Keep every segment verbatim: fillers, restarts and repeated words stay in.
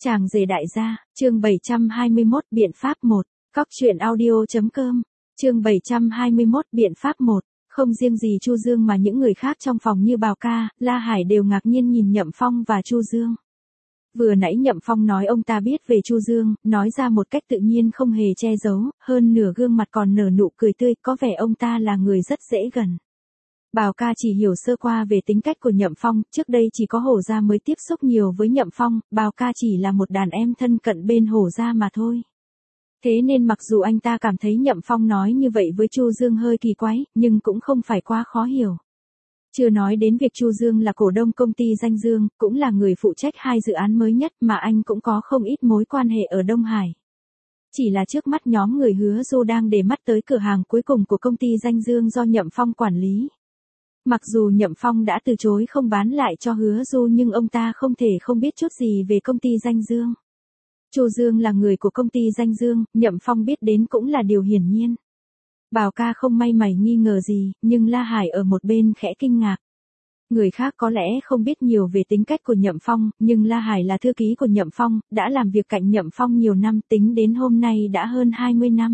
Chàng rể đại gia, chương bảy trăm hai mươi mốt biện pháp một, cóc truyện audio.com, chương bảy trăm hai mươi mốt biện pháp một, không riêng gì Chu Dương mà những người khác trong phòng như Bào Ca, La Hải đều ngạc nhiên nhìn Nhậm Phong và Chu Dương. Vừa nãy Nhậm Phong nói ông ta biết về Chu Dương, nói ra một cách tự nhiên không hề che giấu, hơn nửa gương mặt còn nở nụ cười tươi, có vẻ ông ta là người rất dễ gần. Bào Ca chỉ hiểu sơ qua về tính cách của Nhậm Phong, trước đây chỉ có Hổ Gia mới tiếp xúc nhiều với Nhậm Phong, Bào Ca chỉ là một đàn em thân cận bên Hổ Gia mà thôi. Thế nên mặc dù anh ta cảm thấy Nhậm Phong nói như vậy với Chu Dương hơi kỳ quái, nhưng cũng không phải quá khó hiểu. Chưa nói đến việc Chu Dương là cổ đông công ty Danh Dương, cũng là người phụ trách hai dự án mới nhất mà anh cũng có không ít mối quan hệ ở Đông Hải. Chỉ là trước mắt nhóm người Hứa Du đang để mắt tới cửa hàng cuối cùng của công ty Danh Dương do Nhậm Phong quản lý. Mặc dù Nhậm Phong đã từ chối không bán lại cho Hứa Du nhưng ông ta không thể không biết chút gì về công ty Danh Dương. Chu Dương là người của công ty Danh Dương, Nhậm Phong biết đến cũng là điều hiển nhiên. Bào Ca không may mày nghi ngờ gì, nhưng La Hải ở một bên khẽ kinh ngạc. Người khác có lẽ không biết nhiều về tính cách của Nhậm Phong, nhưng La Hải là thư ký của Nhậm Phong, đã làm việc cạnh Nhậm Phong nhiều năm, tính đến hôm nay đã hơn hai mươi năm.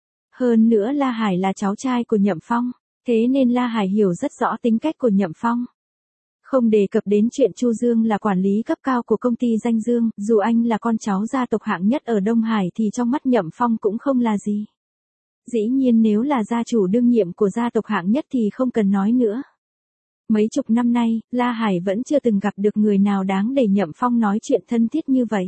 Hơn nữa La Hải là cháu trai của Nhậm Phong, thế nên La Hải hiểu rất rõ tính cách của Nhậm Phong. Không đề cập đến chuyện Chu Dương là quản lý cấp cao của công ty Danh Dương, dù anh là con cháu gia tộc hạng nhất ở Đông Hải thì trong mắt Nhậm Phong cũng không là gì. Dĩ nhiên nếu là gia chủ đương nhiệm của gia tộc hạng nhất thì không cần nói nữa. Mấy chục năm nay, La Hải vẫn chưa từng gặp được người nào đáng để Nhậm Phong nói chuyện thân thiết như vậy.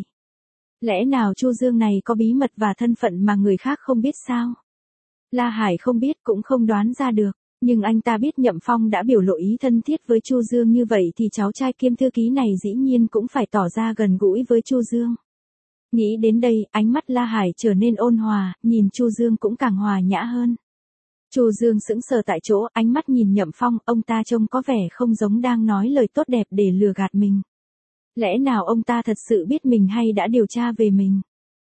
Lẽ nào Chu Dương này có bí mật và thân phận mà người khác không biết sao? La Hải không biết cũng không đoán ra được, nhưng anh ta biết Nhậm Phong đã biểu lộ ý thân thiết với Chu Dương như vậy thì cháu trai kiêm thư ký này dĩ nhiên cũng phải tỏ ra gần gũi với Chu Dương. Nghĩ đến đây, ánh mắt La Hải trở nên ôn hòa, nhìn Chu Dương cũng càng hòa nhã hơn. Chu Dương sững sờ tại chỗ, ánh mắt nhìn Nhậm Phong, ông ta trông có vẻ không giống đang nói lời tốt đẹp để lừa gạt mình. Lẽ nào ông ta thật sự biết mình hay đã điều tra về mình?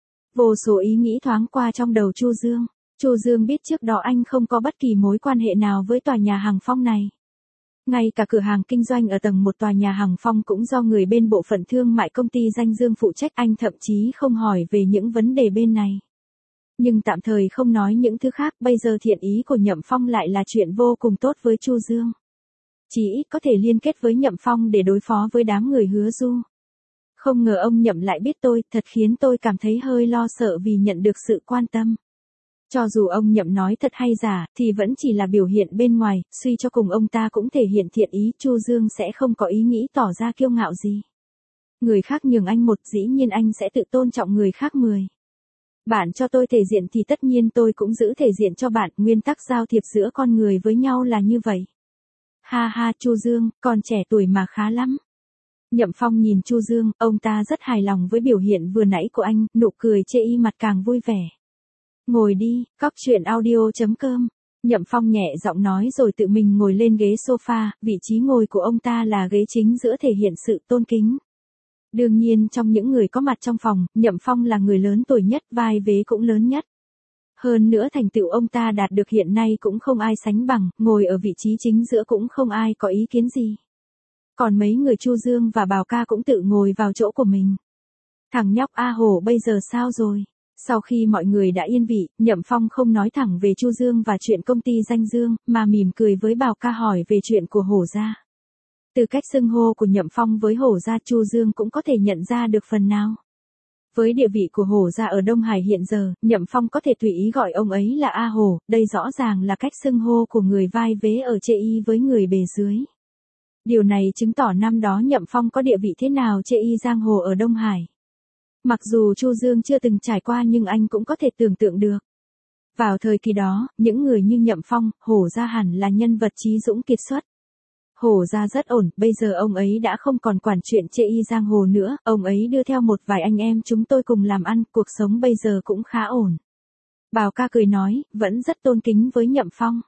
Vô số ý nghĩ thoáng qua trong đầu Chu Dương. Chu Dương biết trước đó anh không có bất kỳ mối quan hệ nào với tòa nhà Hằng Phong này. Ngay cả cửa hàng kinh doanh ở tầng một tòa nhà Hằng Phong cũng do người bên bộ phận thương mại công ty Danh Dương phụ trách, anh thậm chí không hỏi về những vấn đề bên này. Nhưng tạm thời không nói những thứ khác, bây giờ thiện ý của Nhậm Phong lại là chuyện vô cùng tốt với Chu Dương. Chỉ ít có thể liên kết với Nhậm Phong để đối phó với đám người Hứa Du. Không ngờ ông Nhậm lại biết tôi, thật khiến tôi cảm thấy hơi lo sợ vì nhận được sự quan tâm. Cho dù ông Nhậm nói thật hay giả, thì vẫn chỉ là biểu hiện bên ngoài, suy cho cùng ông ta cũng thể hiện thiện ý, Chu Dương sẽ không có ý nghĩ tỏ ra kiêu ngạo gì. Người khác nhường anh một, dĩ nhiên anh sẽ tự tôn trọng người khác mười. Bạn cho tôi thể diện thì tất nhiên tôi cũng giữ thể diện cho bạn, nguyên tắc giao thiệp giữa con người với nhau là như vậy. Ha ha Chu Dương, còn trẻ tuổi mà khá lắm. Nhậm Phong nhìn Chu Dương, ông ta rất hài lòng với biểu hiện vừa nãy của anh, nụ cười chê y mặt càng vui vẻ. Ngồi đi, cóc truyện audio.com. Nhậm Phong nhẹ giọng nói rồi tự mình ngồi lên ghế sofa, vị trí ngồi của ông ta là ghế chính giữa thể hiện sự tôn kính. Đương nhiên trong những người có mặt trong phòng, Nhậm Phong là người lớn tuổi nhất, vai vế cũng lớn nhất. Hơn nữa thành tựu ông ta đạt được hiện nay cũng không ai sánh bằng, ngồi ở vị trí chính giữa cũng không ai có ý kiến gì. Còn mấy người Chu Dương và Bào Ca cũng tự ngồi vào chỗ của mình. Thằng nhóc A Hổ bây giờ sao rồi? Sau khi mọi người đã yên vị, Nhậm Phong không nói thẳng về Chu Dương và chuyện công ty Danh Dương, mà mỉm cười với Bào Ca hỏi về chuyện của Hổ Gia. Từ cách xưng hô của Nhậm Phong với Hổ Gia, Chu Dương cũng có thể nhận ra được phần nào. Với địa vị của Hổ Gia ở Đông Hải hiện giờ, Nhậm Phong có thể tùy ý gọi ông ấy là A Hổ, đây rõ ràng là cách xưng hô của người vai vế ở chê y với người bề dưới. Điều này chứng tỏ năm đó Nhậm Phong có địa vị thế nào chê y giang hồ ở Đông Hải. Mặc dù Chu Dương chưa từng trải qua nhưng anh cũng có thể tưởng tượng được. Vào thời kỳ đó, những người như Nhậm Phong, Hổ Gia hẳn là nhân vật trí dũng kiệt xuất. Hổ Gia rất ổn, bây giờ ông ấy đã không còn quản chuyện chê y giang hồ nữa, ông ấy đưa theo một vài anh em chúng tôi cùng làm ăn, cuộc sống bây giờ cũng khá ổn. Bào Ca cười nói, vẫn rất tôn kính với Nhậm Phong.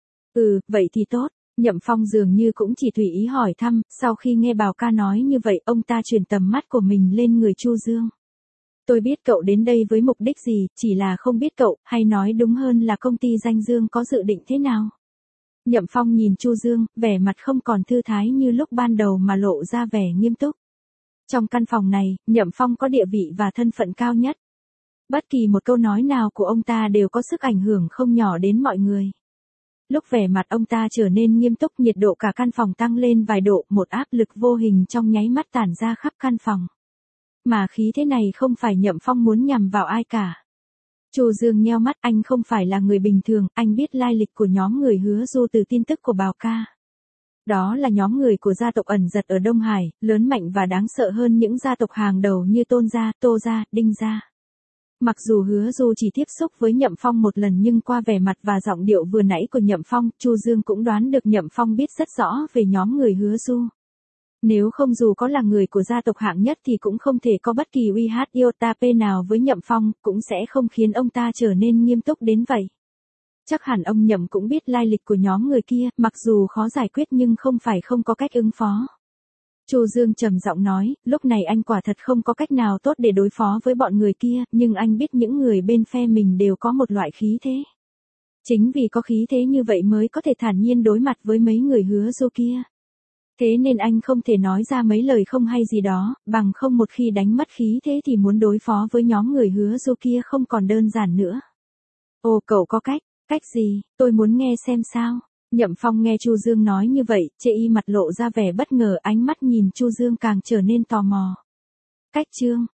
Ừ, vậy thì tốt. Nhậm Phong dường như cũng chỉ tùy ý hỏi thăm, sau khi nghe Bào Ca nói như vậy, ông ta chuyển tầm mắt của mình lên người Chu Dương. Tôi biết cậu đến đây với mục đích gì, chỉ là không biết cậu, hay nói đúng hơn là công ty Danh Dương có dự định thế nào. Nhậm Phong nhìn Chu Dương, vẻ mặt không còn thư thái như lúc ban đầu mà lộ ra vẻ nghiêm túc. Trong căn phòng này, Nhậm Phong có địa vị và thân phận cao nhất. Bất kỳ một câu nói nào của ông ta đều có sức ảnh hưởng không nhỏ đến mọi người. Lúc vẻ mặt ông ta trở nên nghiêm túc, nhiệt độ cả căn phòng tăng lên vài độ, một áp lực vô hình trong nháy mắt tản ra khắp căn phòng. Mà khí thế này không phải Nhậm Phong muốn nhằm vào ai cả. Chu Dương nheo mắt, anh không phải là người bình thường, anh biết lai lịch của nhóm người Hứa Du từ tin tức của Bảo Ca. Đó là nhóm người của gia tộc ẩn giật ở Đông Hải, lớn mạnh và đáng sợ hơn những gia tộc hàng đầu như Tôn gia, Tô gia, Đinh gia. Mặc dù Hứa Du chỉ tiếp xúc với Nhậm Phong một lần nhưng qua vẻ mặt và giọng điệu vừa nãy của Nhậm Phong, Chu Dương cũng đoán được Nhậm Phong biết rất rõ về nhóm người Hứa Du. Nếu không dù có là người của gia tộc hạng nhất thì cũng không thể có bất kỳ uy hát iota p nào với Nhậm Phong, cũng sẽ không khiến ông ta trở nên nghiêm túc đến vậy. Chắc hẳn ông Nhậm cũng biết lai lịch của nhóm người kia, mặc dù khó giải quyết nhưng không phải không có cách ứng phó. Chu Dương trầm giọng nói, lúc này anh quả thật không có cách nào tốt để đối phó với bọn người kia, nhưng anh biết những người bên phe mình đều có một loại khí thế. Chính vì có khí thế như vậy mới có thể thản nhiên đối mặt với mấy người Hứa Du kia. Thế nên anh không thể nói ra mấy lời không hay gì đó, bằng không một khi đánh mất khí thế thì muốn đối phó với nhóm người Hứa Du kia không còn đơn giản nữa. Ồ, cậu có cách, cách gì, tôi muốn nghe xem sao. Nhậm Phong nghe Chu Dương nói như vậy, chê y mặt lộ ra vẻ bất ngờ, ánh mắt nhìn Chu Dương càng trở nên tò mò. Cách Trương,